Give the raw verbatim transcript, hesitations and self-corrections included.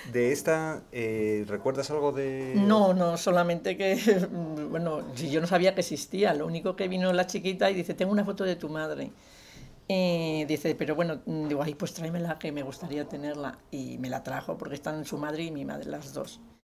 De esta, eh, ¿recuerdas algo de...? No, no, solamente que, bueno, si yo no sabía que existía, lo único que vino la chiquita y dice, tengo una foto de tu madre. Y dice, pero bueno, digo, ay, pues tráemela que me gustaría tenerla. Y me la trajo porque están su madre y mi madre las dos.